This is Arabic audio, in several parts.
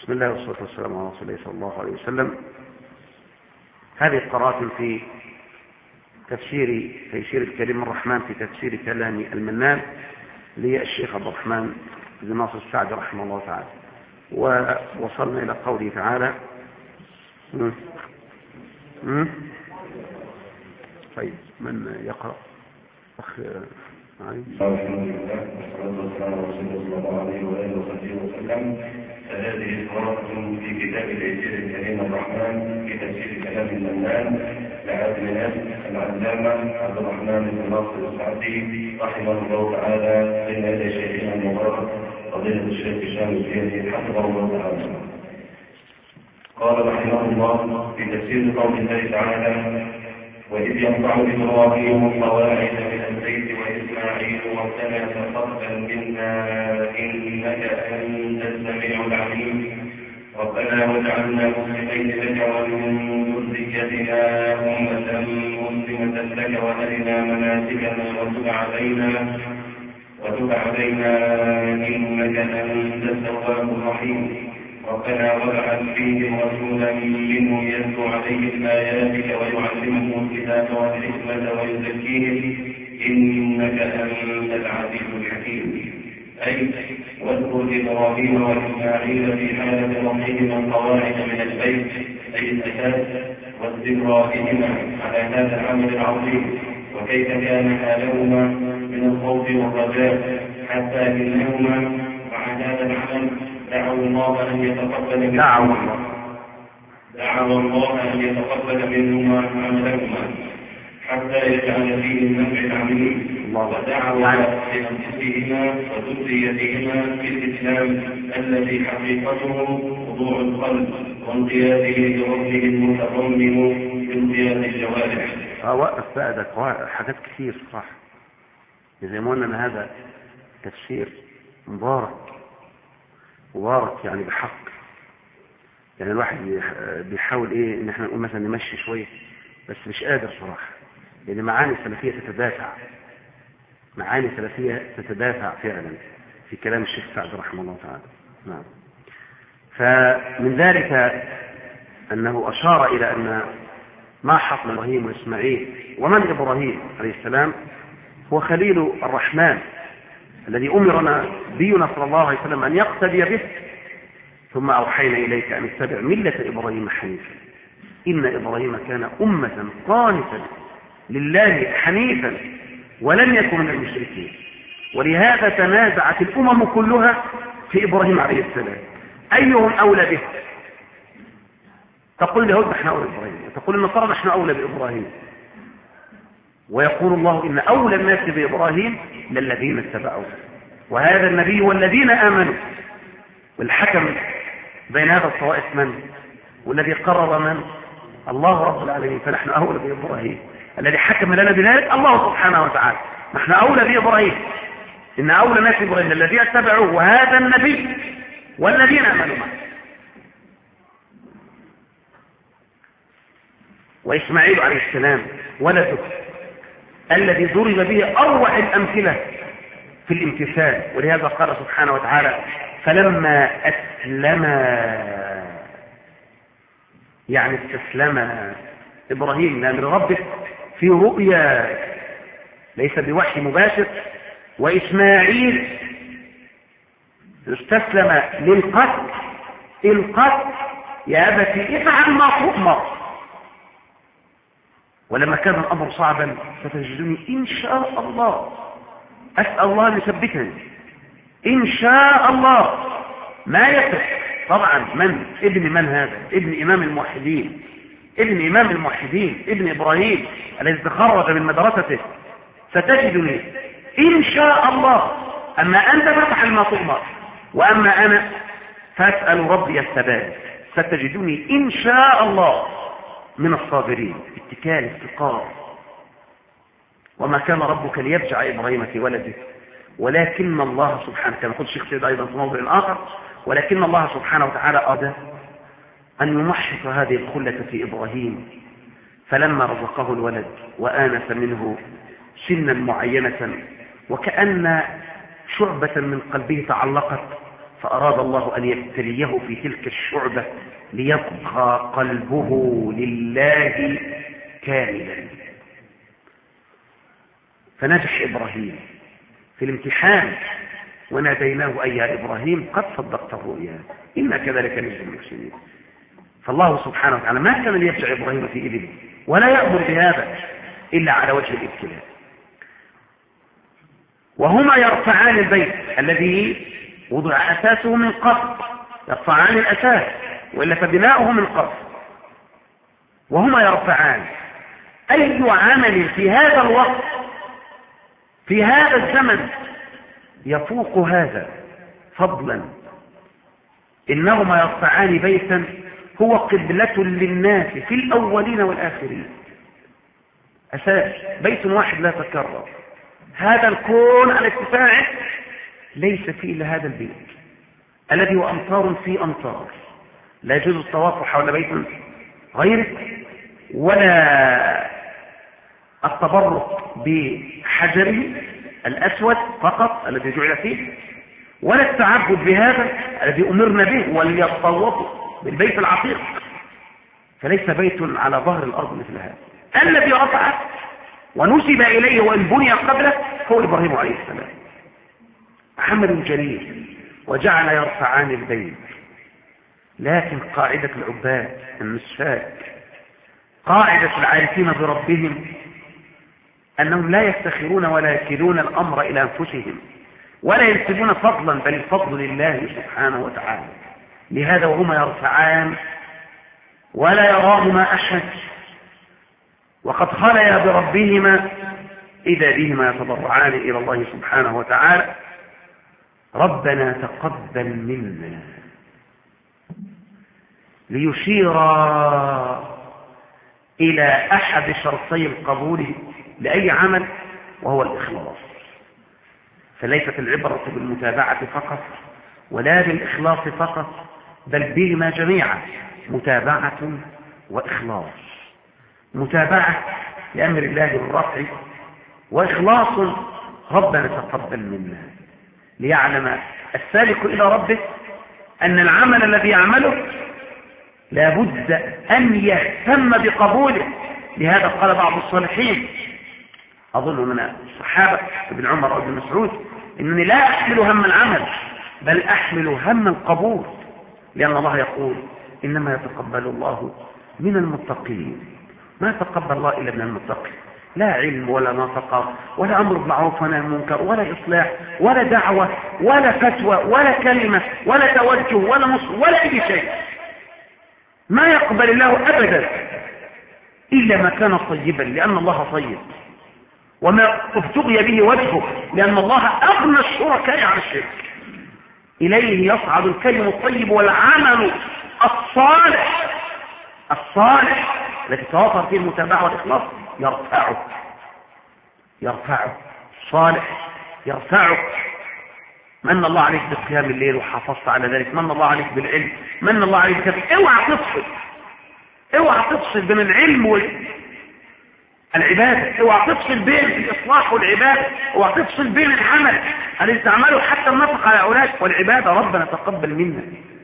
بسم الله والصلاة والسلام على رسول الله صلى الله عليه وسلم. هذه قراءة في تيسير الكريم الرحمن في تفسير كلام المنان للشيخ عبد الرحمن بن ناصر السعدي رحمه الله تعالى. ووصلنا إلى قوله تعالى. طيب، من يقرأ؟ أخ علي. الحمد لله والصلاة والسلام على رسول الله صلى الله عليه وآله وسلم. هذه قراءة في كتاب تيسير الكريم الرحمن في تفسير كلام المنان لعالم العلامة عبد الرحمن بن ناصر السعدي رحمه الله تعالى بين يدي شيخنا المبارك فضيلة الشيخ هشام الزيادي حفظه الله تعالى. قال رحمه الله في تفسير قول الله تعالى: وإذ ينفع إبراهيم القواعد من البيت وإسماعيل ربنا تقبل منا إنك أنت السميع العليم ربنا واجعلنا مسلمين لك ومن ذريتنا أمة مسلمة لك وأرنا مناسكنا وتب علينا إنك أنت التواب الرحيم ربنا وابعث فيهم رسولا منهم يتلو عليهم آياتك ويعلمهم الكتاب والحكمة ويزكيهم إنك أنت العزيز الحكيم. أي واذكر إبراهيم وإسماعيل في حالة رفعهما القواعد من البيت أي الأساس واستمرارهما على هذا العمل العظيم وكيف كان حالهما من الخوف والرجاء حتى إنهما مع هذا العمل دعوا الله أن يتقبل منهما عملهما حتى يجعل فيه النفع العميم ودعوا لأنفسهما وذريتهما في الإسلام الذي حقيقته خضوع القلب وانقياده لربه المتضمن بانقياد الجوارح. وقف بقى ده حاجات كثير صح، زي ما قلنا ان هذا تفسير مبارك يعني بحق. يعني الواحد بيحاول ان احنا نقول مثلا نمشي شويه بس مش قادر صراحه، لان معاني السلفيه تتدافع فعلا في كلام الشيخ سعد رحمه الله تعالى. نعم. فمن ذلك انه اشار الى ان ما حصل ابراهيم واسماعيل ومن ابراهيم عليه السلام هو خليل الرحمن الذي أمرنا نبينا صلى الله عليه وسلم أن يقتدي به، ثم أوحينا إليك أن اتبع ملة إبراهيم حنيفا إن إبراهيم كان أمة قانتا لله حنيفا ولم يكن من المشركين. ولهذا تنازعت الأمم كلها في إبراهيم عليه السلام أيهم أولى به. تقول اليهود نحن أولى بإبراهيم، وتقول النصارى نحن أولى بإبراهيم، ويقول الله إن أولى الناس بإبراهيم للذين اتبعوه وهذا النبي والذين آمنوا. والحكم بين هذا الطوائف من؟ والذي قرر من؟ الله رب العالمين. فنحن أولى بإبراهيم. الذي حكم لنا بذلك الله سبحانه وتعالى. نحن أولى بإبراهيم، إن أولى الناس بإبراهيم الذين اتبعوه وهذا النبي والذين آمنوا معه. وإسماعيل عليه السلام ولده الذي ضرب به أروع الأمثلة في الامتثال، ولهذا قال سبحانه وتعالى: فلما أسلم، يعني استسلم إبراهيم لأمر ربه في رؤيا ليس بوحي مباشر، وإسماعيل استسلم للقتل يا أبتي افعل ما تؤمر. ولما كان الأمر صعبا فتجدني إن شاء الله، أسأل الله أن يثبتني إن شاء الله. ما يصح طبعا ابن هذا؟ ابن إمام الموحدين ابن إبراهيم الذي تخرج من مدرسته. ستجدني إن شاء الله، أما أنت فافعل ما تؤمر وأما أنا فأسأل ربي الثبات. ستجدني إن شاء الله من الصابرين. اتكال استقرار. وما كان ربك ليفجع إبراهيم في ولده ولكن الله سبحانه، كما يقول الشيخ سيد أيضا في موضع آخر، ولكن الله سبحانه وتعالى أراد أن يمحص هذه الخلة في إبراهيم. فلما رزقه الولد وآنس منه سنا معينة وكأن شعبة من قلبه تعلقت فأراد الله أن يبتليه في تلك الشعبة ليبقى قلبه لله كاملا. فنجح إبراهيم في الامتحان وناديناه أي يا إبراهيم قد صدقت الرؤيا إنا كذلك نجزي المحسنين. فالله سبحانه وتعالى ما كان ليفجع إبراهيم في إذنه ولا يأمر بهذا إلا على وجه الابتلاء. وهما يرفعان البيت الذي وضع أساسه من قبل، يرفعان الأساس وإلا فبناؤه من قبل. وهما يرفعان أي عمل في هذا الوقت في هذا الزمن يفوق هذا فضلا. إنهما يرفعان بيتا هو قبلة للناس في الأولين والآخرين. أساس بيت واحد لا تكرر. هذا الكون على اتساعه ليس فيه إلا هذا البيت الذي هو أمطار في أمطار، لا يجوز الطواف حول بيت غيره ولا التبرك بحجره الأسود فقط الذي جعل فيه، ولا التعبد بهذا الذي أمرنا به وليطوفوا بالبيت العتيق. فليس بيت على ظهر الأرض مثل هذا. الذي رفع ونسب إليه وإن بني قبله هو إبراهيم عليه السلام. عمل جليل وجعل يرفعان البيت. لكن قاعدة العباد النساك، قاعدة العارفين بربهم، أنهم لا يفتخرون ولا يكلون الأمر إلى أنفسهم ولا ينسبون فضلا، بل الفضل لله سبحانه وتعالى. لهذا وهما يرفعان ولا يراهما أحد وقد خليا بربهما إذا بهما يتضرعان إلى الله سبحانه وتعالى ربنا تقبل منا، ليشير إلى أحد شرطي القبول لأي عمل وهو الإخلاص. فليست العبرة بالمتابعة فقط ولا بالإخلاص فقط، بل بهما جميعا، متابعة وإخلاص. متابعة لأمر الله بالرفع، وإخلاص ربنا تقبل منا، ليعلم السالك إلى ربه أن العمل الذي يعمله لابد أن يهتم بقبوله. لهذا قال بعض الصالحين أظن من الصحابة ابن عمر أو ابن مسعود: إنني لا أحمل هم العمل بل أحمل هم القبول، لأن الله يقول: إنما يتقبل الله من المتقين. ما تقبل الله إلا من المتقين، لا علم ولا نطق ولا أمر بالمعروف ولا المنكر ولا إصلاح ولا دعوة ولا فتوى ولا كلمة ولا توجه ولا نصر ولا أي شيء. ما يقبل الله أبدا إلا ما كان طيبا، لأن الله طيب، وما ابتغي به وجهه، لأن الله أغنى الشركاء عن الشرك. إليه يصعد الكلم الطيب والعمل الصالح التي توافر فيه المتابعة والإخلاص يرفعه صالح يرفعه. من الله عليك بقيام الليل وحافظت على ذلك، من الله عليك بالعلم، من الله عليك بكذا. اوعى تفصل بين العلم والعبادة، اوعى تفصل بين الإصلاح والعبادة، اوعى تفصل بين العمل الذي تعمله حتى النطق على أولادك والعبادة. ربنا تقبل منا،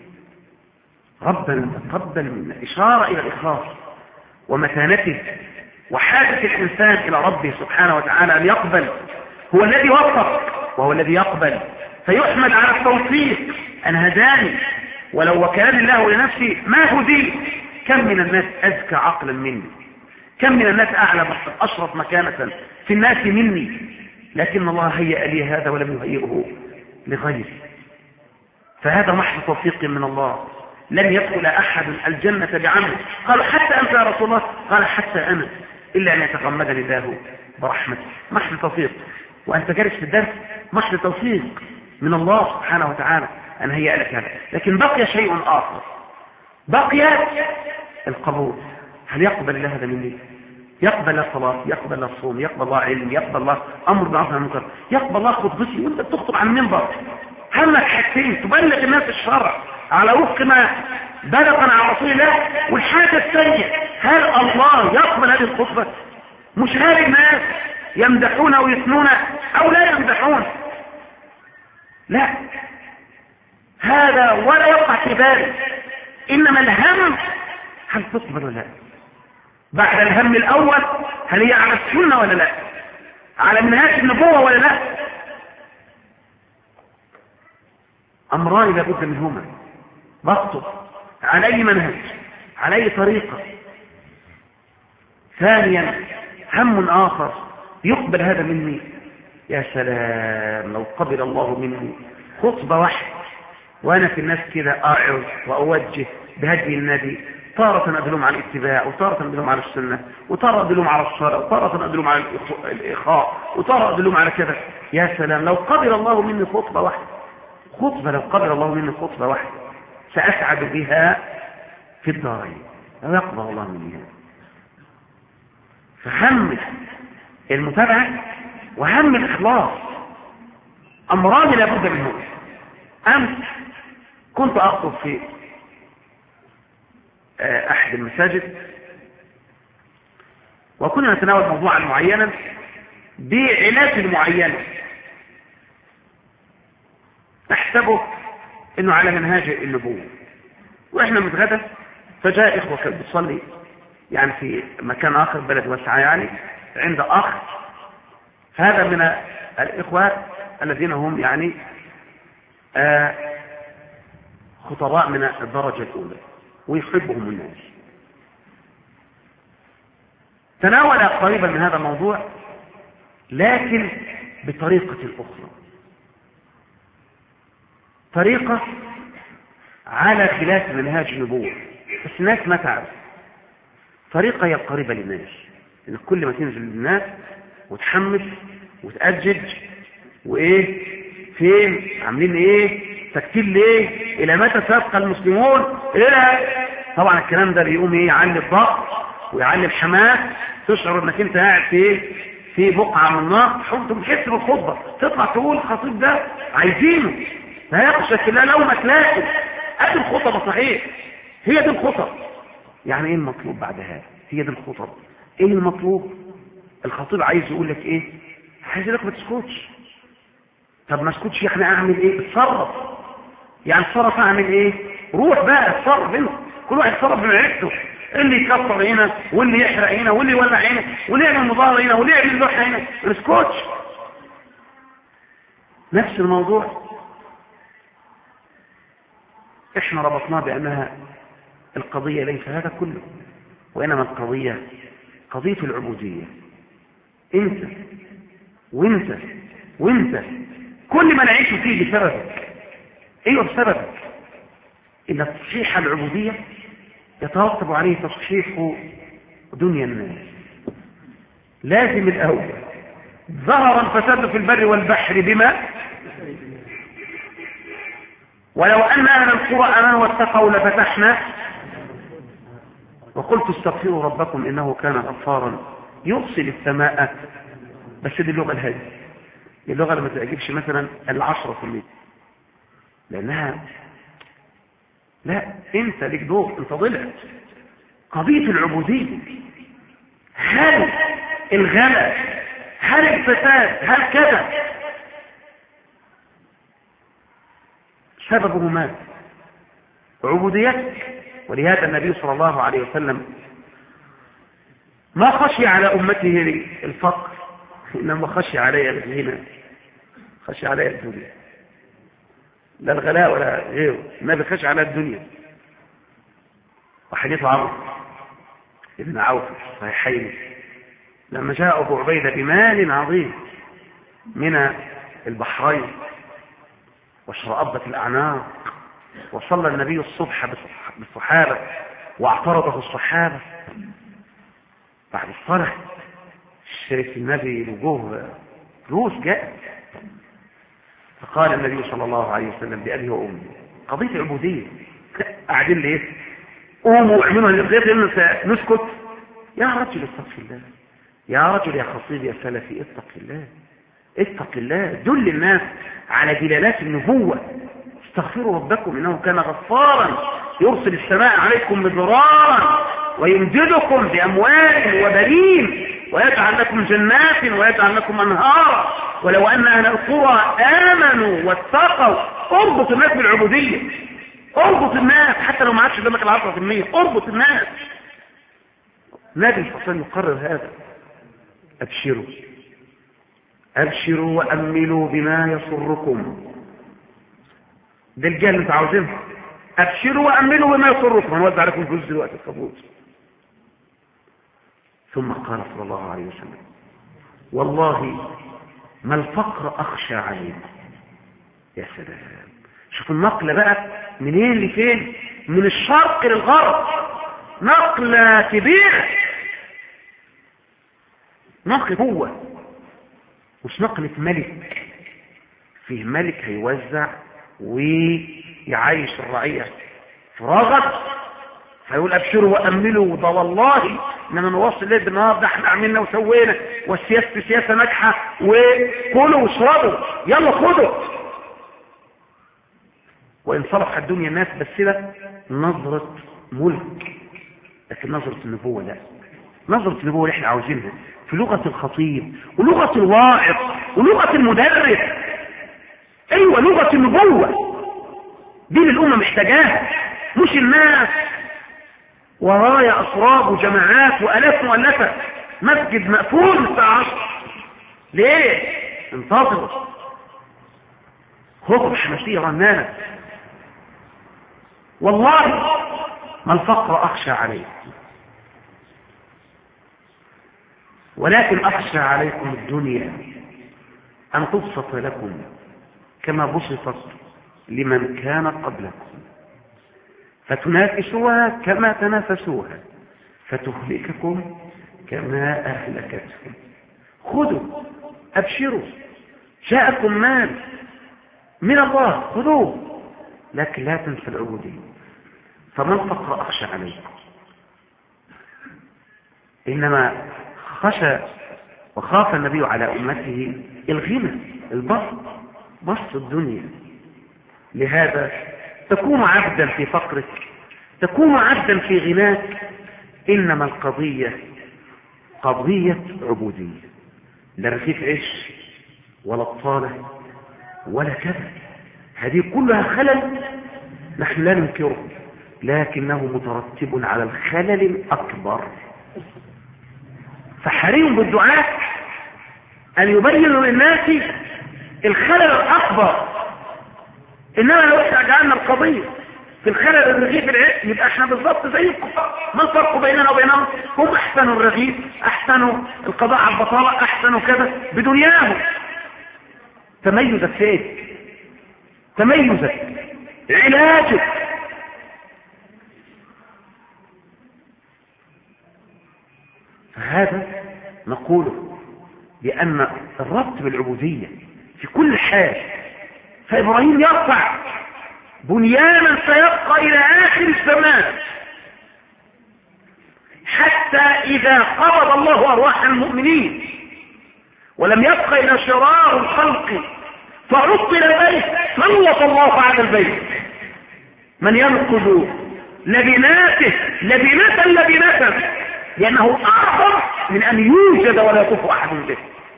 ربنا تقبل منا، إشارة إلى الإخلاص ومتانته وحاجة الإنسان إلى ربه سبحانه وتعالى أن يقبل. هو الذي وفق وهو الذي يقبل، فيحمد على التوفيق أن هداني، ولو وكان الله لنفسي ما هدي. كم من الناس أذكى عقلا مني، كم من الناس أعلم أشرف مكانة في الناس مني، لكن الله هيأ لي هذا ولم يهيئه لغيري. فهذا محض توفيق من الله. لن يدخل أحد الجنة بعمله. قالوا: حتى أنت يا رسول الله؟ قال: حتى أنا، إلا أن يتغمدني الله برحمته. محض توفيق. وأنت جالس في الدرس، محض توفيق من الله سبحانه وتعالى أن هيأ لك هذا. لكن بقي شيء آخر، بقي القبول. هل يقبل الله هذا مني؟ يقبل الصلاة، يقبل الصوم، يقبل الله علم، يقبل الله أمر بالمعروف والنهي عن المنكر، يقبل الله خطبتي وأنت بتخطب عن المنبر. همك حاجتين: تبلغ الناس الشرع على وفق ما بلغ عن رسول الله، والحاجة الثانية: هل الله يقبل هذه الخطبة؟ مش هل الناس يمدحون أو يثنون أو لا يمدحون، لا، هذا ولا يقع في بالك، إنما الهم هل تقبل ولا لا؟ بعد الهم الأول هل هي على السنة ولا لا؟ على منهاج النبوة ولا لا؟ أمران لابد منهما ضبطه على أي منهج، على أي طريقة. ثانيا هم آخر يقبل هذا مني، يا سلام لو قبل الله مني خطبة واحدة وأنا في الناس كده أعظ وأوجه بهدي النبي، تارة أدلهم على الاتباع، وتارة أدلهم على السنة، وتارة أدلهم على الصلاة، وتارة أدلهم على الإخاء، وتارة أدلهم على كذا. يا سلام لو قبل الله مني خطبة واحدة، خطبة لو قبل الله مني خطبة واحدة سأسعد بها في الدارين لو يقبل الله مني هذا. فهم المتابعة وهم الإخلاص أمران لابد منهم. أمس كنت أخطب في أحد المساجد وكنا نتناول موضوعا معينا بعلاج معينة نحسبه انه على منهاج النبوة، واحنا متغدى فجاء اخوة كانت بتصلي يعني في مكان اخر بلد واسعة يعني عند اخ، هذا من الاخوة الذين هم يعني خطباء من الدرجة الاولى ويحبهم الناس. تناول قريبا من هذا الموضوع لكن بطريقة اخرى، طريقة على خلاف منهاج النبوة، بس الناس ما تعرف. طريقة هي القريبة للناس، إن كل ما تنزل للناس وتحمس وتأجج وإيه فين عاملين إيه تكتيل ليه إلى متى سيبقى المسلمون إلى طبعا الكلام ده بيقوم إيه يعلي الضغط ويعلي الحماس، تشعر إنك أنت قاعد في بقعة من النار، تحس بالخطبة تطلع تقول الخطيب ده عايزينه لا يخشى الله لو ما تلاقي ادي الخطبه صحيح، هي دي الخطب. يعني ايه المطلوب بعد هذا؟ هي دي الخطب. ايه المطلوب؟ الخطيب عايز يقول لك ايه؟ عايز يقول لك ما تسكتش. طب ما اسكتش يعني اعمل ايه؟ اتصرف. يعني اتصرف اعمل ايه؟ روح بقى اتصرف انت، كل واحد يتصرف بمعرفته، اللي يكسر هنا واللي يحرق هنا واللي يولع هنا واللي يعمل مظاهره هنا واللي يعمل لوحه هنا، ما تسكتش. نفس الموضوع احنا ربطناه بانها القضية ليس هذا كله، وانما القضية قضية العبودية. انت وانت وانت كل ما نعيش فيه بسببك، ايوه بسببك، ان تصحيح العبودية يترتب عليه تصحيح دنيا الناس. لازم الاول ظهر الفساد في البر والبحر بما ولو أن أهل القرى آمنوا واتقوا لفتحنا وقلت استغفروا ربكم إنه كان غفارا يرسل السماء. بس دي اللغة الهادية، دي اللغة اللي ما تعجبش مثلا 10%، لأنها لا أنت لك دور، أنت ضلعت. قضية العبودية، هل الغلا، هل الفساد، هل كذا سببه ماذا؟ عبوديتك. ولهذا النبي صلى الله عليه وسلم ما خشي على أمته الفقر، إنما خشي عليها الغنى، خشي عليها الدنيا، لا الغلاء ولا غيره، النبي خشي على الدنيا. وحديث عمرو ابن عوف الصحيحين لما جاء أبو عبيدة بمال عظيم من البحرين واشرأبت الأعناق، وصلى النبي الصبح بالصحابة واعترضه الصحابة. بعد الصلاة شرف النبي وجوه فلوس جاء، فقال النبي صلى الله عليه وسلم بأبي وأمي قضية عبودية، قاعدين ليه؟ قوموا اعملوا الغير نسكت. يا رجل اتق الله، يا رجل يا خطيب يا سلفي اتق الله، اتق الله، دل الناس على دلالات النبوة. استغفروا ربكم إنه كان غفارا يرسل السماء عليكم مدرارا ويمددكم بأموال وبنين ويجعل لكم جنات ويجعل لكم أنهارا ولو أن أهل القرى آمنوا واتقوا اربط الناس بالعبودية، اربط الناس حتى لو ما عادش قدامك 10%، اربط الناس. النبي صلى الله عليه وسلم يقرر هذا. ابشروا ابشروا واملوا بما يسركم. ده الجهل اللي انتوا عاوزينها. ابشروا واملوا بما يسركم. هنوزع عليكم فلوس دلوقتي القبول. ثم قال صلى الله عليه وسلم والله ما الفقر اخشى عليكم. يا سلام، شوف النقله بقى منين لفين، من الشرق للغرب، نقله كبيره، نقله قوه، مش نقله ملك. فيه ملك هيوزع ويعيش الرعيه في رغد، فيقول ابشروا واملوا، ده والله اننا نوصل ليه بالنهار، ده احنا عملنا وسوينا، والسياسه سياسه ناجحه، وكلوا واشربوا يلا خدوا. وان صلح الدنيا الناس بس ده نظره ملك، لكن نظره النبوه لا. نظره النبوه اللي احنا عاوزينها في لغه الخطيب ولغه الواعظ ولغه المدرس. ايوه لغه النبوه دي اللي الامه محتاجاها، مش الناس ورايا أسراب وجماعات وآلاف مؤلفة، مسجد مقفول الساعة 10. ليه؟ انتظروا، خطب حماسية رنانة. والله ما الفقر أخشى عليه، ولكن أخشى عليكم الدنيا أن تبسط لكم كما بسطت لمن كان قبلكم، فتنافسوها كما تنافسوها، فتهلككم كما أهلكتهم. خذوا أبشروا، جاءكم مال من الله خذوه، لكن لا تنسوا العبودية. فما الفقر أخشى عليكم، إنما خشى وخاف النبي على أمته الغنى، بسط الدنيا. لهذا تكون عبدا في فقرك، تكون عبدا في غناك. إنما القضية قضية عبودية، لا رغيف عيش ولا بطالة ولا كذا، هذه كلها خلل نحن لا ننكره، لكنه مترتب على الخلل الأكبر. فحري بالدعاء أن يبينوا للناس الخلل الأكبر. إنما لو احنا جعلنا القضية في الخلل الرغيف العيش يبقى احنا بالضبط زي الكفار. ما الفرق بيننا وبينهم؟ هم احسنوا الرغيف، احسنوا القضاء على البطالة، احسنوا كذا بدنياهم. تميزك فين؟ تميزك علاجك. فهذا نقوله بأن الربط بالعبودية في كل حال. فإبراهيم يرفع بنيانا سيبقى إلى آخر الزمان، حتى إذا قبض الله أرواح المؤمنين ولم يبقى إلى شرار الخلق فعطل البيت، سلط الله على البيت من ينقذ لبناته لبنة، لأنه أعظم من أن يوجد ولا يطوف أحد به،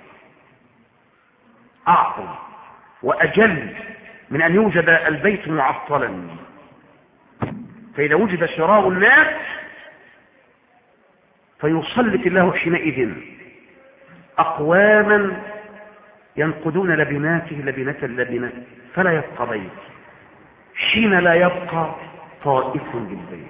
أعظم وأجل من أن يوجد البيت معطلا. فإذا وجد شرار الناس فيسلط الله حينئذ أقواما ينقذون لبناته لبنة، فلا يبقى بيت، حين لا يبقى طائف بالبيت.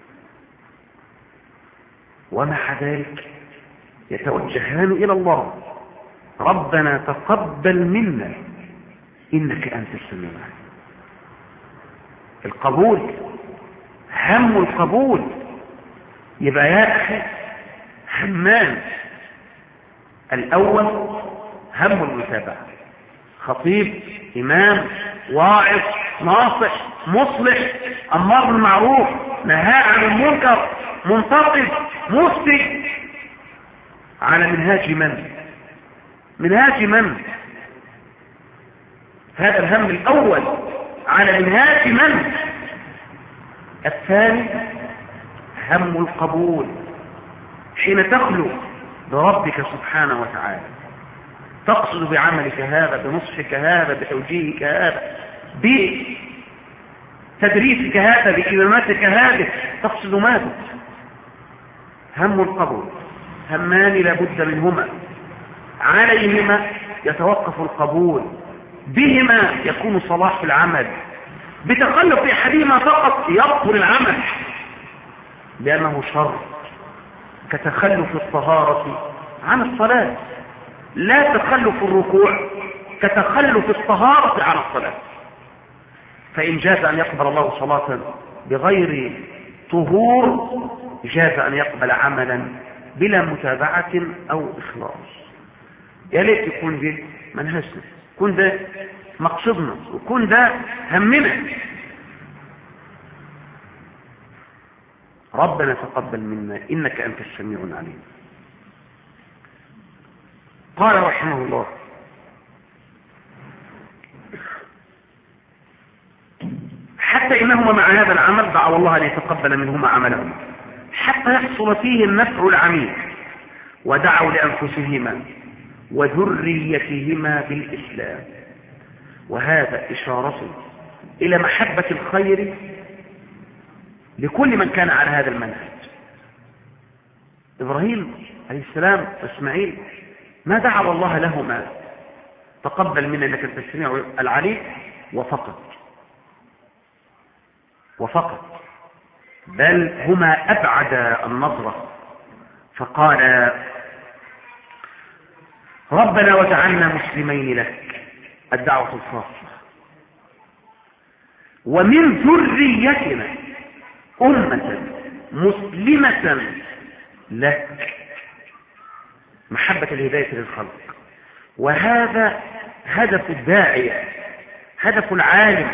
ومع ذلك يتوجهان إلى الله: ربنا تقبل منا إنك أنت السميع العليم. القبول، هم القبول. يبقى يا أخي همان: الأول هم المتابعة، خطيب، إمام، واعظ، ناصح، مصلح، أمر بالمعروف، نهى عن المنكر، منتقد، مفتي، على منهاج من؟ هذا الهم الأول، على منهاج من؟ الثاني هم القبول، حين تخلو بربك سبحانه وتعالى، تقصد بعملك هذا، بنصحك هذا، بتوجيهك هذا، بتدريسك هذا، بإمامتك هذه، تقصد ماذا؟ هم القبول، همان لابد منهما، عليهما يتوقف القبول، بهما يكون صلاح العمل، بتخلف أحدهما فقط يبطل العمل لأنه شر، كتخلف الطهارة عن الصلاة. لا تخلف الركوع كتخلف الطهارة عن الصلاة. فإن جاز أن يقبل الله صلاة بغير طهور، جاز أن يقبل عملا بلا متابعة أو إخلاص. يا ليت يكون ده منهجنا، يكون ده مقصدنا، ويكون ده همنا. ربنا تقبل منا إنك أنت السميع العليم. قال رحمه الله: حتى إنهما مع هذا العمل دعوا الله أن يتقبل منهما عملهما حتى يحصل فيه النفع العميق، ودعوا لأنفسهما وذريتهما بالإسلام. وهذا إشارة إلى محبة الخير لكل من كان على هذا المنهج. إبراهيم عليه السلام وإسماعيل ما دعوا الله لهما تقبل منا إنك أنت السميع العليم وفقط، بل هما أبعد النظرة، فقال: ربنا وجعلنا مسلمين لك، الدعوة الخاصة، ومن ذريتنا أمة مسلمة لك، محبة الهداية للخلق. وهذا هدف الداعية، هدف العالم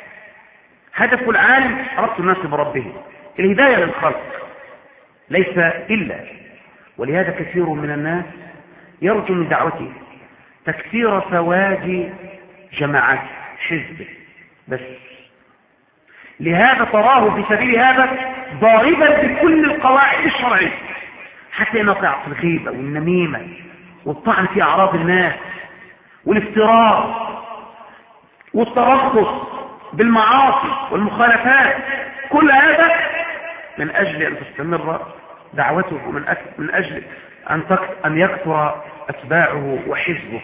ربط الناس بربهم، الهداية للخلق ليس إلا. ولهذا كثير من الناس يرجو من دعوته تكثير فواج جماعات حزب بس. لهذا تراه في سبيل هذا ضاربا بكل القواعد الشرعية، حتى ينقع في الغيبة والنميمة والطعن في أعراض الناس والافتراء والترخص بالمعاصي والمخالفات. كل هذا من أجل أن تستمر دعوته، ومن أجل أن يكثر أتباعه وحزبه،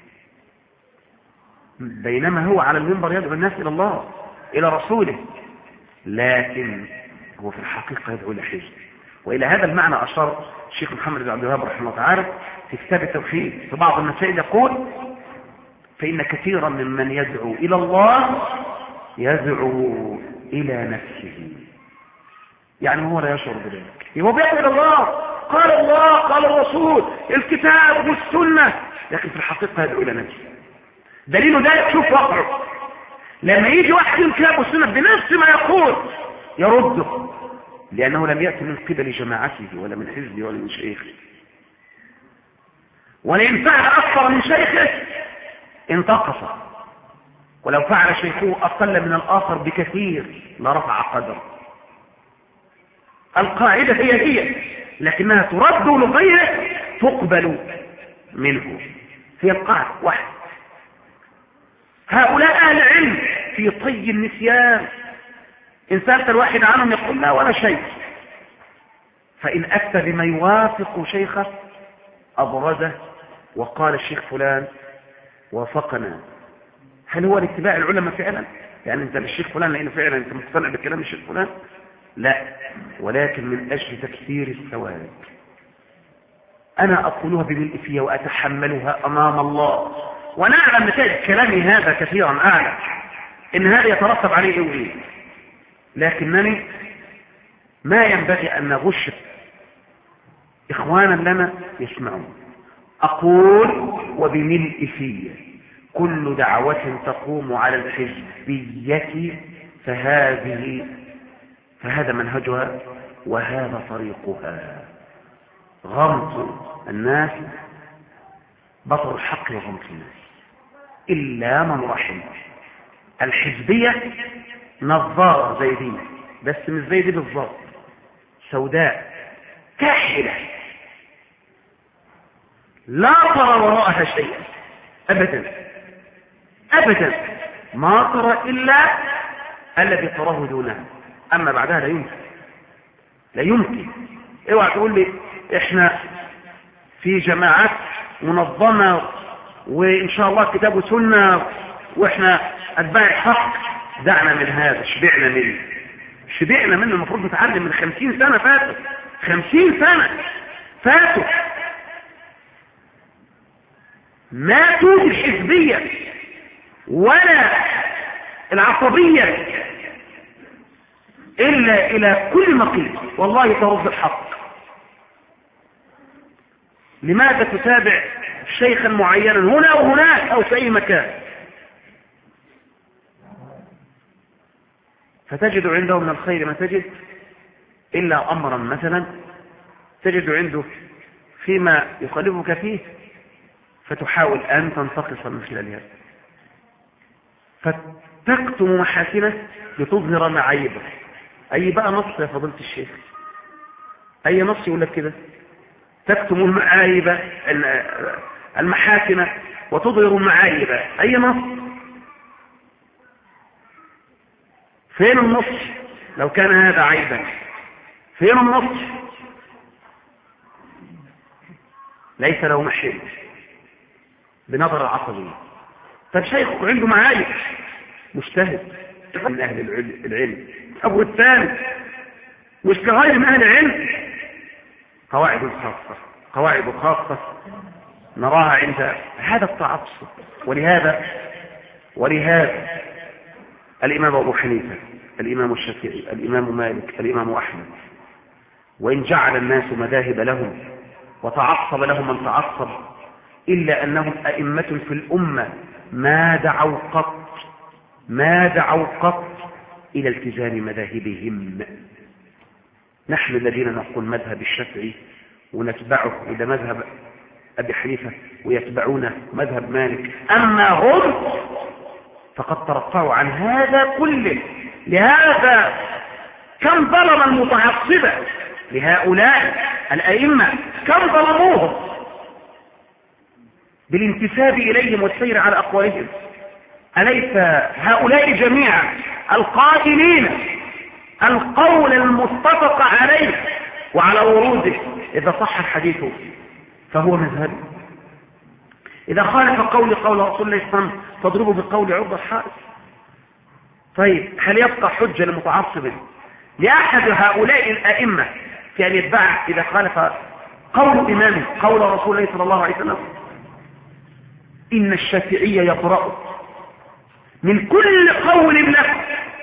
بينما هو على المنبر يدعو الناس إلى الله، إلى رسوله، لكن هو في الحقيقة يدعو إلى حزبه. وإلى هذا المعنى أشار الشيخ محمد بن عبد الوهاب رحمه الله تعالى في كتاب التوحيد في بعض المسائل، يقول: فإن كثيرا ممن يدعو إلى الله يدعو إلى نفسه، يعني هو لا يشعر بذلك، هو بيدعو إلى الله، قال الرسول، الكتاب والسنة، لكن في الحقيقة يدعو إلى نفسه. دليل ذلك شوف وقعه، لما يجي واحد من الكتاب والسنة بنفس ما يقول يرده، لأنه لم يأتي من قبل جماعته ولا من حزبه ولا من شيخه. ولئن فعل أكثر من شيخه انتقص، ولو فعل شيخه أقل من الآخر بكثير لرفع قدره. القاعدة هي لكنها ترد لغيره تقبل منه، هي القاعدة واحد. هؤلاء أهل علم في طي النسيان، إن سألت الواحد عنهم يقول لا ولا شيء، فإن أتى بما يوافق شيخه أبرزه وقال الشيخ فلان وافقنا. هل هو لاتباع العلماء فعلا؟ يعني أنت للشيخ فلان لأنه فعلا أنت مقتنع بكلام الشيخ فلان؟ لا، ولكن من أجل تكثير الثواب. أنا أقولها بملء فيها وأتحملها أمام الله، ونعلم نتائج كلامي هذا كثيرا، أعلم إن هذا يترتب عليه إيه، لكنني ما ينبغي أن نغش إخوانا لنا يسمعون. أقول وبملء فيه: كل دعوة تقوم على الحزبية فهذا منهجها وهذا طريقها، غمط الناس، بطر الحق وغمط الناس إلا من رحم. الحزبية نظارة زي دي، بس مش زي دي بالظبط، سوداء كاحلة لا ترى وراءها شيئا أبدا، ما ترى إلا الذي تراه دونه، أما بعدها لا يمكن، لا يمكن. اوعى تقول لي احنا في جماعات منظمة وإن شاء الله كتاب وسنة وإحنا أتباع الحق. دعنا من هذا، شبعنا منه. المفروض نتعلم من 50 سنة فاتوا، 50 سنة فاتوا. ما توجد الحزبية ولا العصبية إلا إلى كل مقيم والله ترد الحق. لماذا تتابع شيخا معينا هنا وهناك أو في أي مكان؟ فتجد عنده من الخير ما تجد، إلا أمرا مثلا تجد عنده فيما يخالفك فيه، فتحاول أن تنتقص من خلال هذا، فتكتم محاسنه لتظهر معايبه. أي بقى نص يا فضيلة الشيخ؟ أي نص يقول لك كده؟ تكتم المعايب المحاسن وتظهر المعايب. أي نص؟ فين النص لو كان هذا عيبا؟ فين النص؟ ليس له محل بنظر العصبية. فالشيخ عنده معايب، مجتهد من أهل العلم. أبو الثاني مش كغير من أهل العلم، قواعد خاصة نراها عند هذا التعصب. ولهذا الإمام أبو حنيفة، الإمام الشافعي، الإمام مالك، الإمام أحمد، وإن جعل الناس مذاهب لهم وتعصب لهم من تعصب، إلا أنهم أئمة في الأمة ما دعوا قط إلى التزام مذاهبهم. نحن الذين نقول مذهب الشافعي ونتبعه إلى مذهب أبي حنيفة ويتبعون مذهب مالك، أما هم فقد ترفعوا عن هذا كله. لهذا كم ظلم المتعصبة لهؤلاء الأئمة، كم ظلموهم بالانتساب إليهم والسير على أقوالهم. أليس هؤلاء جميعا القائلين القول المتفق عليه وعلى وروده إذا صح الحديث فهو مذهبي، إذا خالف قول رسول الله صلى الله عليه وسلم فاضربوا بقول عرض الحائط. طيب هل يبقى حجة لمتعصب لأحد هؤلاء الأئمة في أن يتبع إذا خالف قول إمامه قول رسول الله صلى الله عليه وسلم؟ إن الشافعي يقرأ من كل قول له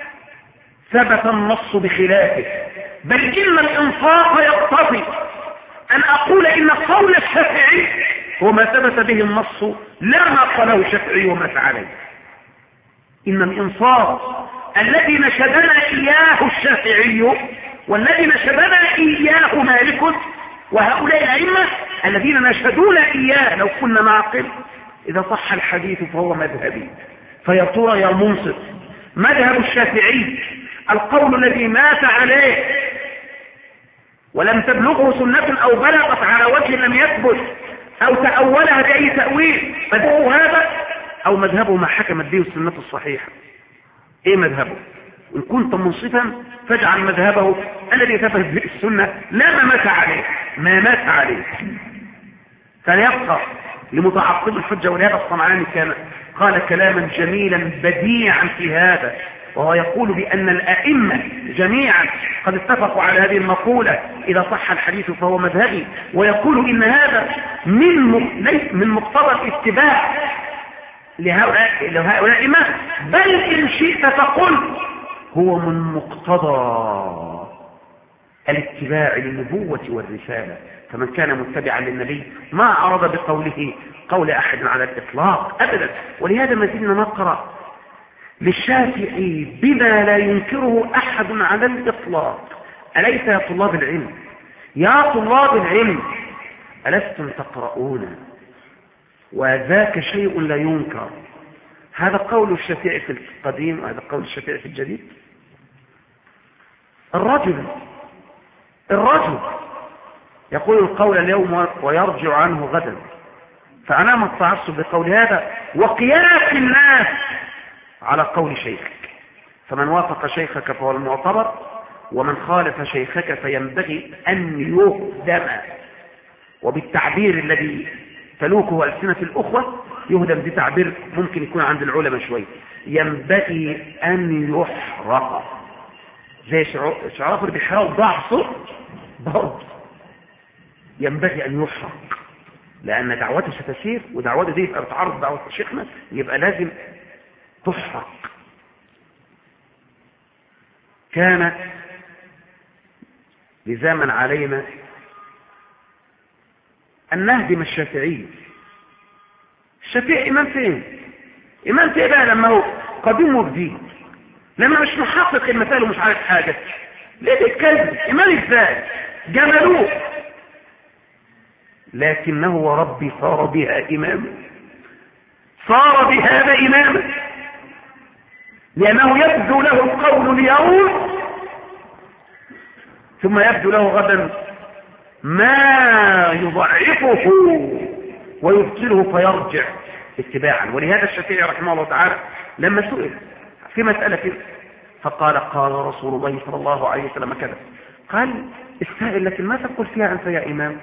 ثبت النص بخلافه، بل إن الإنصاف يقتضي أن أقول إن قول الشافعي هو ما ثبت به النص لا ما قاله الشافعي وما عليه. إن الإنصاف الذي نشدنا إياه الشافعي والذي نشدنا إياه مالك وهؤلاء الأئمة الذين نشدونا إياه لو كنا معقل، إذا صح الحديث فهو مذهبي. فيا ترى يا منصف، مذهب الشافعي القول الذي مات عليه ولم تبلغه سنة أو بلغت على وجه لم يثبت أو تأولها بأي تأويل، مذهبه هذا أو مذهبه ما حكمت به السنة الصحيحة؟ إيه مذهبه؟ إن كنت منصفا فاجعل مذهبه الذي ثبت به السنة لا ما مات عليه. فليبقى لمتعقب الحجة. ولهذا الصنعاني قال كلاما جميلا بديعا في هذا، وهو يقول بأن الأئمة جميعا قد اتفقوا على هذه المقولة إذا صح الحديث فهو مذهبي، ويقول إن هذا من مقتضى الاتباع لهؤلاء الأئمة، بل إن شئت فقل هو من مقتضى الاتباع للنبوة والرسالة. فمن كان متبعا للنبي ما عرض بقوله قول أحد على الإطلاق أبدا. ولهذا ما زلنا نقرأ للشافعي بما لا ينكره أحد على الإطلاق. أليس يا طلاب العلم، يا طلاب العلم، ألستم تقرؤون وذاك شيء لا ينكر؟ هذا قول الشافعي في القديم وهذا قول الشافعي في الجديد. الرجل يقول القول اليوم ويرجع عنه غدا، فأنام التعصب بقول هذا وقياس الناس على قول شيخك، فمن وافق شيخك فهو المعتبر، ومن خالف شيخك فينبغي أن يهدم. وبالتعبير الذي تلوكه ألسنة الأخوة، يهدم دي تعبير ممكن يكون عند العلماء شوي، ينبغي أن يحرق. زي شعراء بيحرقوا ضعف صوت برضه، ينبغي أن يحرق، لأن دعوته ستسير، ودعوته دي يبقى بتعرض دعوة شيخنا، يبقى لازم تحرق. كان لزاما علينا أن نهدم الشافعي. الشافعي إمام فين؟ إمام فين بقى لما هو قديم وجديد، لما مش محقق المثال ومش عارف حاجة؟ ليه بيتكلم إمام إزاي؟ جملوه، لكنه وربي صار بها إماما، صار بهذا إماما، لأنه يبدو له القول اليوم ثم يبدو له غدا ما يضعفه ويبطله فيرجع اتباعا. ولهذا الشافعي رحمه الله تعالى لما سئل في مسألة كده فقال قال رسول الله صلى الله عليه وسلم كذا، قال السائل لكن ما تقول فيها أنت يا إمام؟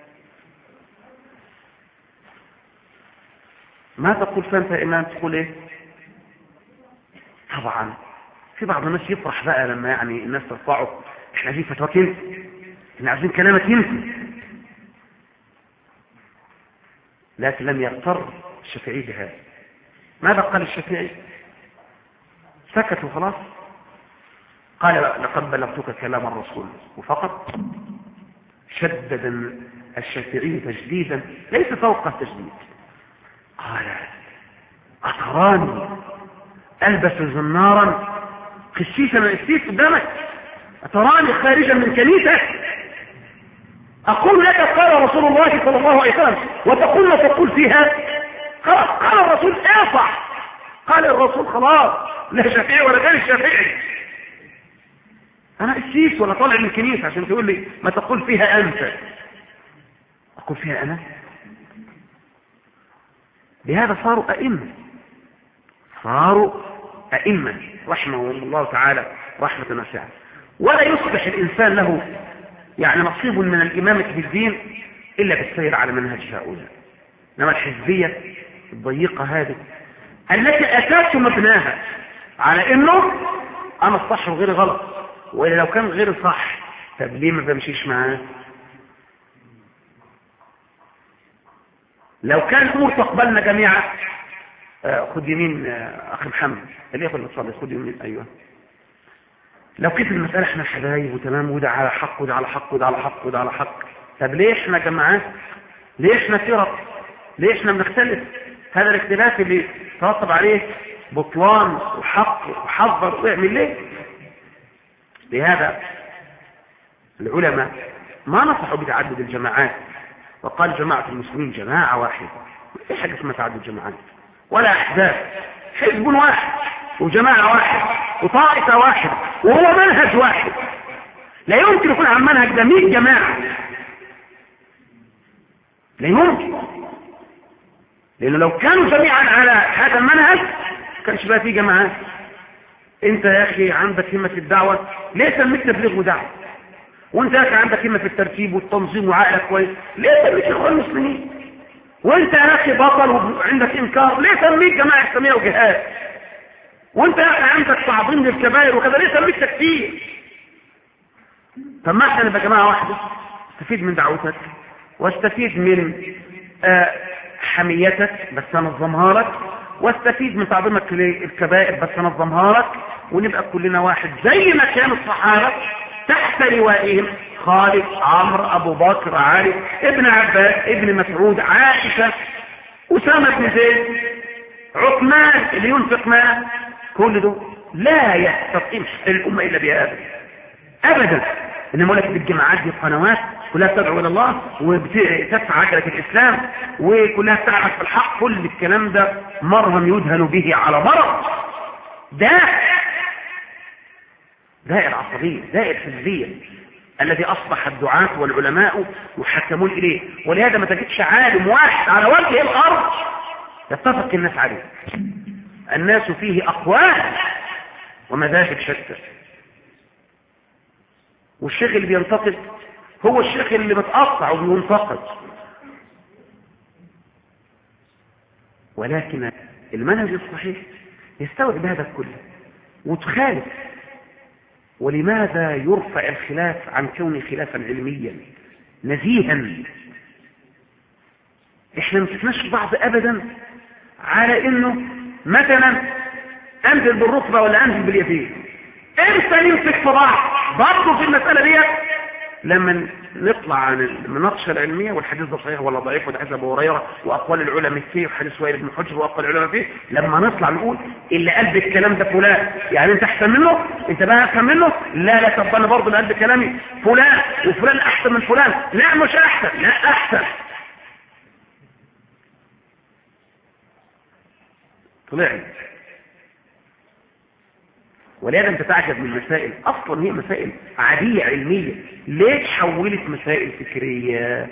ما تقول فيها أنت يا إمام؟ تقول إيه؟ طبعا في بعض الناس يفرح بقى لما يعني الناس ترفعه، احنا عايزين فتواك انت، احنا عايزين كلامك انت. لكن لم يغتر الشافعي بهذا. ماذا قال الشافعي؟ سكت وخلاص. قال لقد بلغتك كلام الرسول، وفقط شدد الشافعي تجديدا ليس فوق التجديد. قال أتراني ألبس زنارا خسيسا من السيف قدامك؟ أتراني خارجا من كنيسة أقول لك قال رسول الله صلى الله عليه وسلم وتقول ما تقول فيها؟ خلاص قال الرسول ارفع، قال الرسول خلاص، لا شافعي ولا غير الشافعي، أنا قسيس ولا طالع من كنيسة عشان تقول لي ما تقول فيها أنت، أقول فيها أنا؟ بهذا صاروا أئمة، صاروا أئمة رحمه الله تعالى رحمة واسعة. ولا يصبح الإنسان له يعني نصيب من الإمامة في الدين إلا بالسير على منهج هؤلاء. إنما الحزبية الضيقة هذه التي أساس مبناها على إنه أنا الصح وغير غلط، وإلا لو كان غير صح طب ليه ما بمشيش معاه؟ لو كان الأمور تقبلنا جميعا. خد يمين أخي محمد اللي ياخد الاتصال، خد يمين. أيوه، لو كيف المسألة احنا حبايب وتمام، وده على حق وده على حق وده على حق وده على حق، طب ليه احنا جماعات؟ ليه احنا فرق؟ ليه احنا بنختلف؟ هذا الاختلاف اللي ترتب عليه بطلان وحق وحظر ويعمل ليه؟ لهذا العلماء ما نصحوا بتعدد الجماعات، وقال جماعة المسلمين جماعة واحدة، ايه حاجة اسمها تعدد جماعات ولا احزاب؟ حزب واحد وجماعة واحد وطائفة واحد وهو منهج واحد، لا يمكن يكون عن منهج ده 100 جماعة، لا يمكن، لأنه لو كانوا جميعا على هذا المنهج كانش بقى فيه جماعات. انت يا اخي عندك همة في الدعوة، ليه سميت تبليغ ودعوة؟ وانت يا اخي عندك همة في الترتيب والتنظيم وعقلك كويس، ليه سميت اخوان المسلمين؟ وانت يا اخي بطل وعندك انكار، ليه سميت جماعة اسلامية وجهاد؟ وانت يا اخي عندك تعظيم للكبائر وكذا، ليه سميت تكفير؟ طب ما احنا نبقى جماعة واحدة، استفيد من دعوتك واستفيد من حميتك بس انظمها لك، واستفيد من تعظيمك للكبائر بس انظمها لك، ونبقى كلنا واحد زي ما كان الصحابة تحت لوائهم خالد، عمرو، ابو بكر، علي، ابن عباس، ابن مسعود، عائشة، أسامة بن زيد، عثمان اللي ينفق معه، كل ده لا يستقيم الأمة إلا بهذا أبدا. إنما لك بالجماعات دي القنوات كلها تدعو إلى الله وتدفع عجلة الإسلام وكلها تعمل في الحق، كل الكلام ده مرهم يدهن به على مرض دائر عصبية، دائر حزبية الذي أصبح الدعاة والعلماء يحكمون إليه. ولهذا ما تجدش عالم واحد على وجه الأرض يتفق الناس عليه، الناس فيه أقوال ومذاهب شتى، والشيخ اللي بينتقد هو الشيخ اللي متقطع وبينتقد. ولكن المنهج الصحيح يستوعب هذا كله وتخالف. ولماذا يرفع الخلاف عن كونه خلافا علميا نزيها؟ احنا مسكناش بعض ابدا على انه مثلا انزل بالركبه ولا انزل باليدين. امتى نمسك في بعض برضه في المساله دي لما نطلع عن المناقشه العلميه والحديث ده صحيح ولا ضعيف وده حديث ابو هريره واقوال العلماء فيه وحديث وائل بن حجر واقوال العلماء فيه. لما نطلع نقول اللي قال بالكلام ده فلان، يعني انت احسن منه؟ انت بقى احسن منه؟ لا طب انا برضه اللي قال بكلامي فلان وفلان احسن من فلان. لا مش احسن، لا احسن. طلعنا. ولهذا انت تعجب من المسائل، اصلا هي مسائل عادية علمية، ليه تحولت مسائل فكرية؟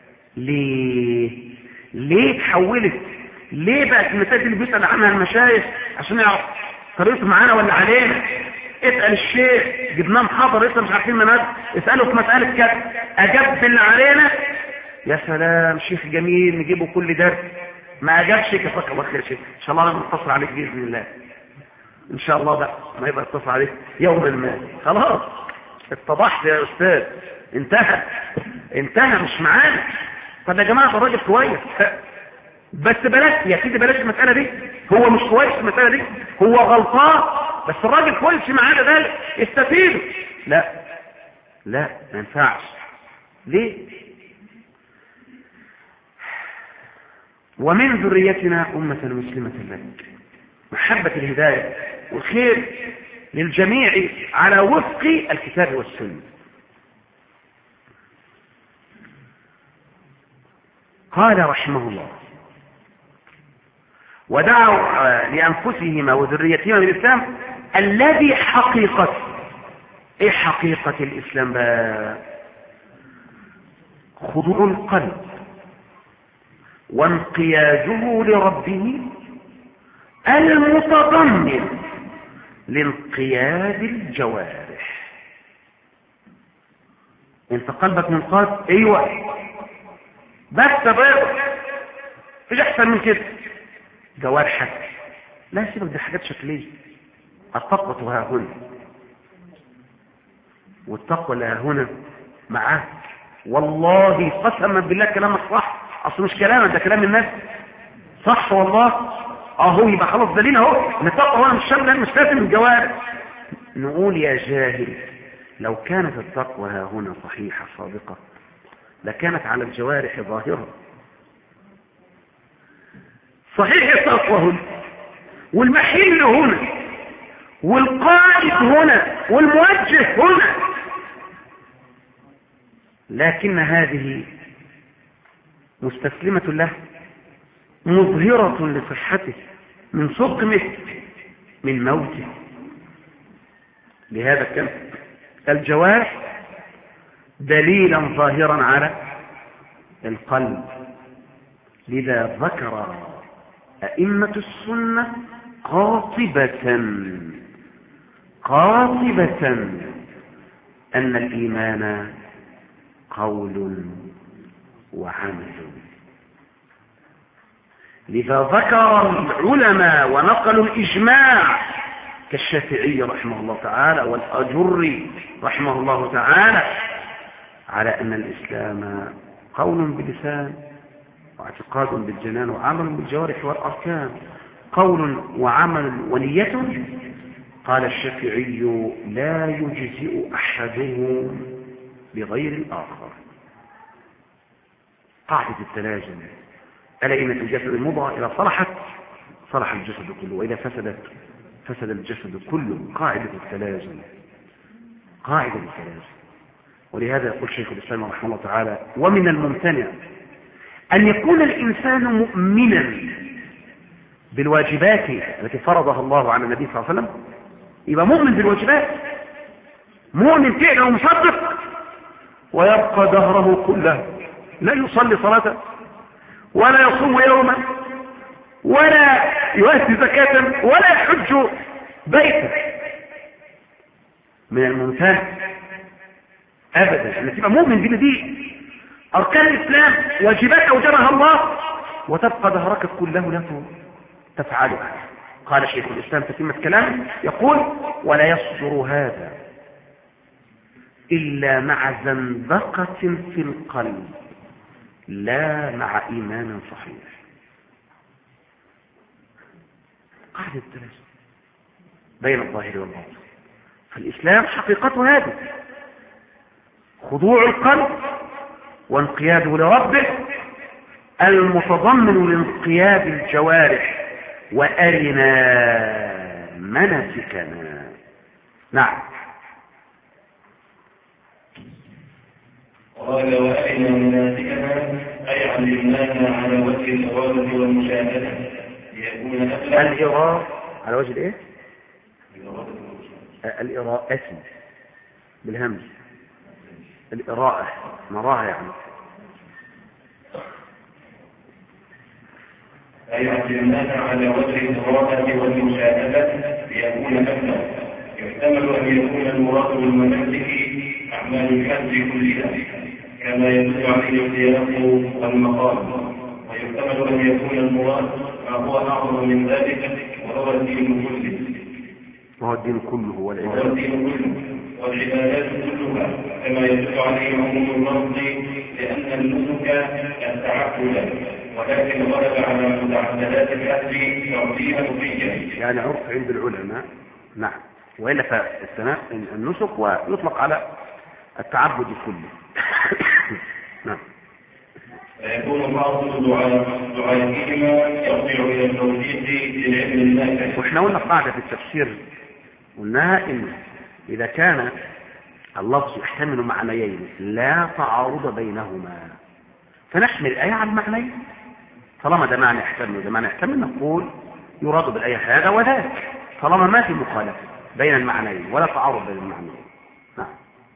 ليه تحولت؟ ليه بقت المسائل اللي بيسأل عنها المشايخ عشان يعرف طريقته معانا ولا علينا؟ اسأل الشيخ، جبناه محاضر لسه مش عارفين منهج، اسأله في مسألة كذا، اجاب باللي علينا، يا سلام شيخ جميل نجيبه كل درس. ما اجابش كفاك الله خير شيخ، ان شاء الله انا متصل عليك باذن الله، ان شاء الله بقى ما يبقى اتصل عليك يوما ما. خلاص اتضحت يا استاذ، انتهى مش معانا. طب يا جماعه ده راجل كويس، بس بلاش يا سيدي بلاش المساله دي، هو مش كويس في المساله دي، هو غلطان، بس الراجل كويس معانا ده استفيدوا. لا ما ينفعش. ليه؟ ومن ذريتنا أمة مسلمة لك. محبة الهداية والخير للجميع على وفق الكتاب والسنة. قال رحمه الله: ودعوا لأنفسهما وذريتهما بالإسلام الذي حقيقة. ايه حقيقة الإسلام بقى؟ خضوع القلب وانقياده لربه المتضمن لانقياد الجوارح. انت قلبك منقاد، ايوه، بس بيض مفيش احسن من كده. جوارحك لا سيبك، دي حاجات شكليه. التقوى ها هنا، والتقوى لا هنا معاك. والله قسما بالله كلامك صح، اصل مش كلامك ده كلام الناس، صح والله. اهو يبقى خلاص دليل اهو ان التقوى هنا مش شامله، مش لازم الجوارح. نقول يا جاهل لو كانت التقوى ها هنا صحيحه صادقه لكانت على الجوارح ظاهره. صحيح التقوى هنا والمحل هنا والقائد هنا والموجه هنا، لكن هذه مستسلمة له، مظهرة لصحته، من سقمه، من موته. لهذا كان الجوارح دليلا ظاهرا على القلب. لذا ذكر أئمة السنة قاطبة أن الإيمان قول وعمل. لذا ذكر العلماء ونقلوا الإجماع كالشافعي رحمه الله تعالى والأجري رحمه الله تعالى على أن الإسلام قول باللسان واعتقاد بالجنان وعمل بالجوارح والأركان. قول وعمل ونية. قال الشافعي لا يجزئ أحدهم بغير الآخر. قاعدة التلازم: ألا إن الجسد المضغة إذا صلحت صلح الجسد كله، وإذا فسدت فسد الجسد كله. قاعدة التلازم. ولهذا يقول شيخ الإسلام رحمه الله تعالى: ومن الممتنع أن يكون الإنسان مؤمنا بالواجبات التي فرضها الله على النبي صلى الله عليه وسلم، يبقى مؤمن بالواجبات، مؤمن فعلا ومصدق، ويبقى دهره كله لا يصلي صلاة ولا يصوم يوما ولا يؤدي زكاة ولا يحج بيته. من الممتاز ابدا ان تبقى مؤمن دي اركان الاسلام، واجبات اوجبها الله، وتبقى دهرك كله له تفعلها. قال شيخ الاسلام تتمة كلامه يقول: ولا يصدر هذا الا مع زندقة في القلب لا مع ايمان صحيح. قاعدة الثلاثة بين الظاهر والباطن. فالإسلام حقيقته هذه: خضوع القلب وانقياده لربه المتضمن لانقياد الجوارح وأرنا مناسكنا. نعم. قال: وأرنا مناسكنا أي علمناها على وجه الإرادة والمشاهدة ليكون الإرادة على وجه الإيه؟ الإراءة بالهمز، الإراءة نراها يعني. أي علمناها على وجه الإرادة والمشاهدة ليكون أبلغ. يحتمل أن يكون المراد بالمناسك أعمال الحج كلها كما يدل عليه السياق والمقام، ويحتمل أن يكون المراد ما هو أعظم من ذلك وهو الدين كله. وهو الدين كله والعبادات والعبادات كلها كما يدل عليه عموم اللفظ، لأن النسك التعبد، ولكن غلب على متعددات الحج توجيها فيه يعني عرف عند العلماء. نعم. وإلا فالنسك ويطلق على التعبد كله. نعم. فيكون بعض دعائهما يرجع إلى التوحيد للعلم النافع. وإحنا قلنا قاعدة في التفسير قلناها إن إذا كان اللفظ يحتمل معنيين لا تعارض بينهما فنحمل الآية على المعنيين. طالما ده معنى يحتمل وده معنى يحتمل نقول يراد بالآية هذا وذاك، طالما ما في مخالفة بين المعنيين ولا تعارض بين المعنيين. نعم.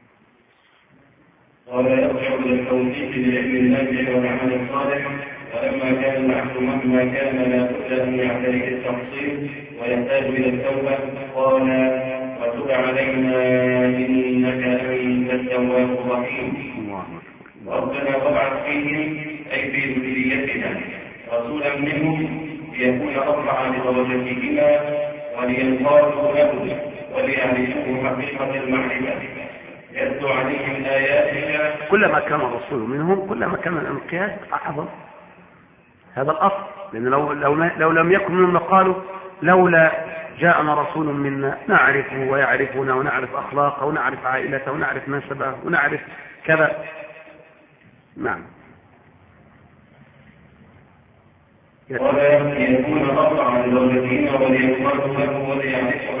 قال: يرجع إلى التوحيد للعلم النافع والعمل الصالح. ولما كان العبد مهما كان لا بد أن يعترف التقصير ويحتاج إلى التوبة، قال: وتب علينا إنك أنت التواب الرحيم. ربنا وابعث فيهم أي في ذريتنا رسولا منهم ليكون أرفع لدرجتهما ولينقادوا له وليعرفوا حقيقة المعرفة يتلو عليهم آياتك. كلما كان الرسول منهم كلما كان الانقياد أعظم. هذا الأصل، لأن لو لم يكن منهم قالوا لولا جاءنا رسول منا نعرفه ويعرفنا ونعرف أخلاقه ونعرف عائلته ونعرف نسبه ونعرف كذا. نعم. ولا يكون رفعا لدرجتهما ولينقادوا له وليعرفوا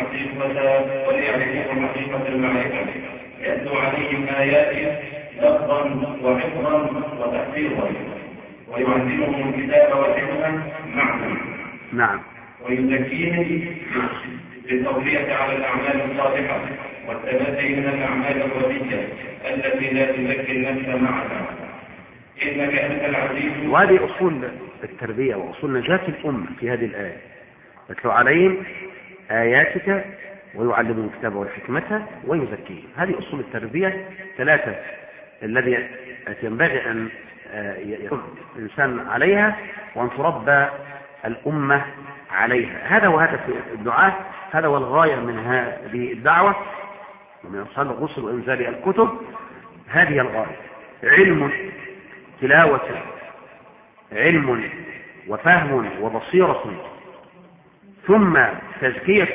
حقيقة المعرفة يتلو عليهم آياته لفظا وحفظا وتحفيظا ويعلمهم الكتاب والحكمة معنى. نعم. ويزكيهم بالتوفيق على الأعمال الصالحة والتبدي من الأعمال الرديئة التي لا تزكي النفس معنا إنك أنت العزيز. وهذه أصول التربية وأصول نجاة الأمة في هذه الآية: يتلو عليهم آياتك ويعلمهم الكتاب والحكمة ويزكيهم. هذه أصول التربية ثلاثة الذي ينبغي أن يكون الإنسان عليها وأن تربى الأمة عليها. هذا وهدف الدعاء، هذا هو الغاية من هذه الدعوة ومن إرسال الرسل وإنزال الكتب. هذه الغاية: علم، تلاوة، علم وفهم وبصيرة، ثم تزكية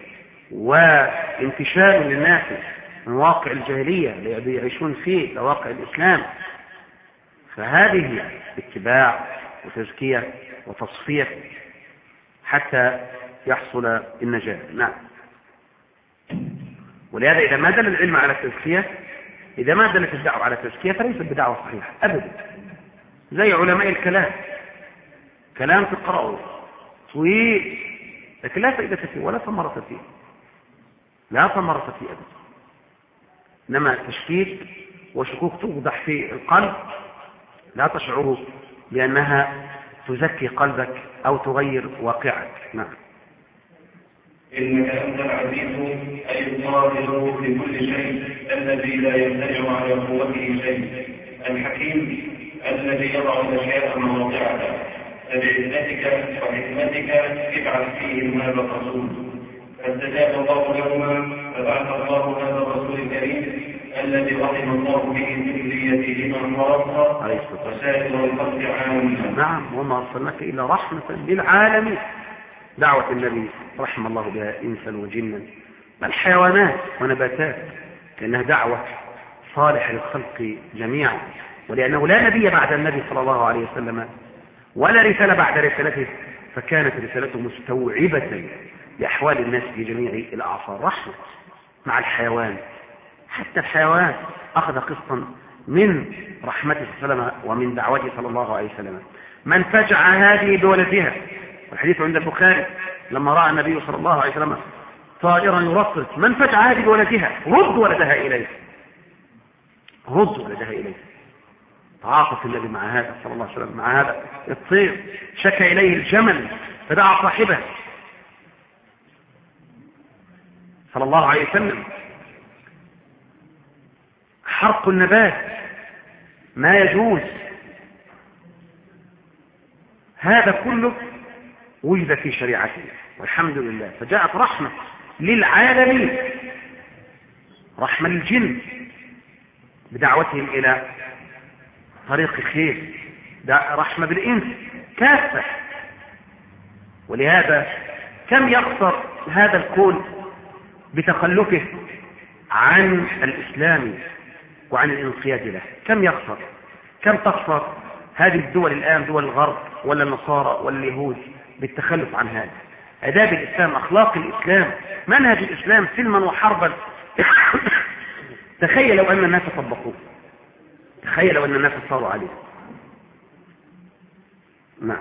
وانتشار للناس من واقع الجاهلية الذي يعيشون فيه لواقع الإسلام. فهذه اتباع وتزكية وتصفية حتى يحصل النجاة. نعم. ولهذا إذا ما دل العلم على التزكية، إذا ما دلت الدعوة على التزكية فليست بدعوة صحيحة أبدا. زي علماء الكلام، كلام تقرأه طويل لكن لا فائدة فيه ولا ثمرة فيه، لا ثمرة فيه أبدا، إنما تشكيك وشكوك توضح في القلب لا تشعر بأنها تزكي قلبك أو تغير واقعك. نعم. إنك أنت العزيز أي القادر في كل شيء الذي لا يمتنع على قوته شيء، الحكيم الذي يضع الأشياء مواضعها، فبعزتك وحكمتك ابعث فيهم هذا الرسول. فاستجاب الله لهما فبعث الله هذا الرسول الكريم الذي رحم الله به ذريته خاصة وسائر الخلق عامة. نعم، وما أرسلناك إلا رحمة للعالمين. دعوة النبي رحم الله بها إنسا وجنا بل حيوانات ونباتات، لأنها دعوة صالحة للخلق جميعا، ولأنه لا نبي بعد النبي صلى الله عليه وسلم ولا رسالة بعد رسالته، فكانت رسالته مستوعبة لأحوال الناس في جميع الأعصار. رحمة مع الحيوان، حتى الحيوان أخذ قسطا من رحمته صلى الله عليه وسلم ومن دعوته صلى الله عليه وسلم. من فجع هذه بولدها، والحديث عند البخاري لما رأى النبي صلى الله عليه وسلم طائرا يرطرط، من فجع هذه بولدها رد ولدها إليه، رد ولدها إليه. تعاطف النبي مع هذا صلى الله عليه وسلم، مع هذا الطير. شكى إليه الجمل فدعا صاحبه صلى الله عليه وسلم. حرق النبات ما يجوز، هذا كله وجد في شريعتنا والحمد لله، فجاءت رحمة للعالمين، رحمة للجن بدعوتهم إلى طريق الخير، رحمة بالإنس كافة. ولهذا كم يقصر هذا الكون بتخلفه عن الإسلام وعن الانقياد له، كم يقصر، كم تقصر هذه الدول الآن، دول الغرب ولا النصارى ولا اليهود، بالتخلف عن هذا. آداب الإسلام، أخلاق الإسلام، منهج الإسلام سلما وحربا. تخيلوا أن الناس طبقوه، تخيلوا أن الناس صاروا عليه. نعم.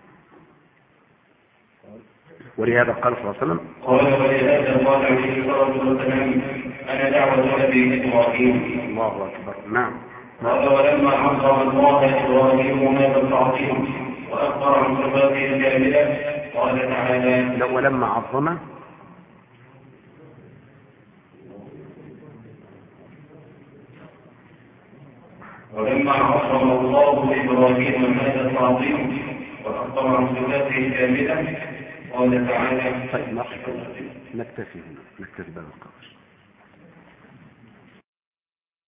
ولهذا قال صلى الله عليه وسلم، قال ولهذا قال عليه الصلاة والسلام أنا دعوة أبي إبراهيم. الله أكبر. نعم. قال ولما عظم الله إبراهيم هذا التعظيم وأخبر عن صفاته الكاملة قال تعالى ولما عظم ولما عظم الله إبراهيم هذا التعظيم وأخبر عن صفاته الكاملة قال تعالى. طيب نكتفي هنا، نكتفي بهذا القدر.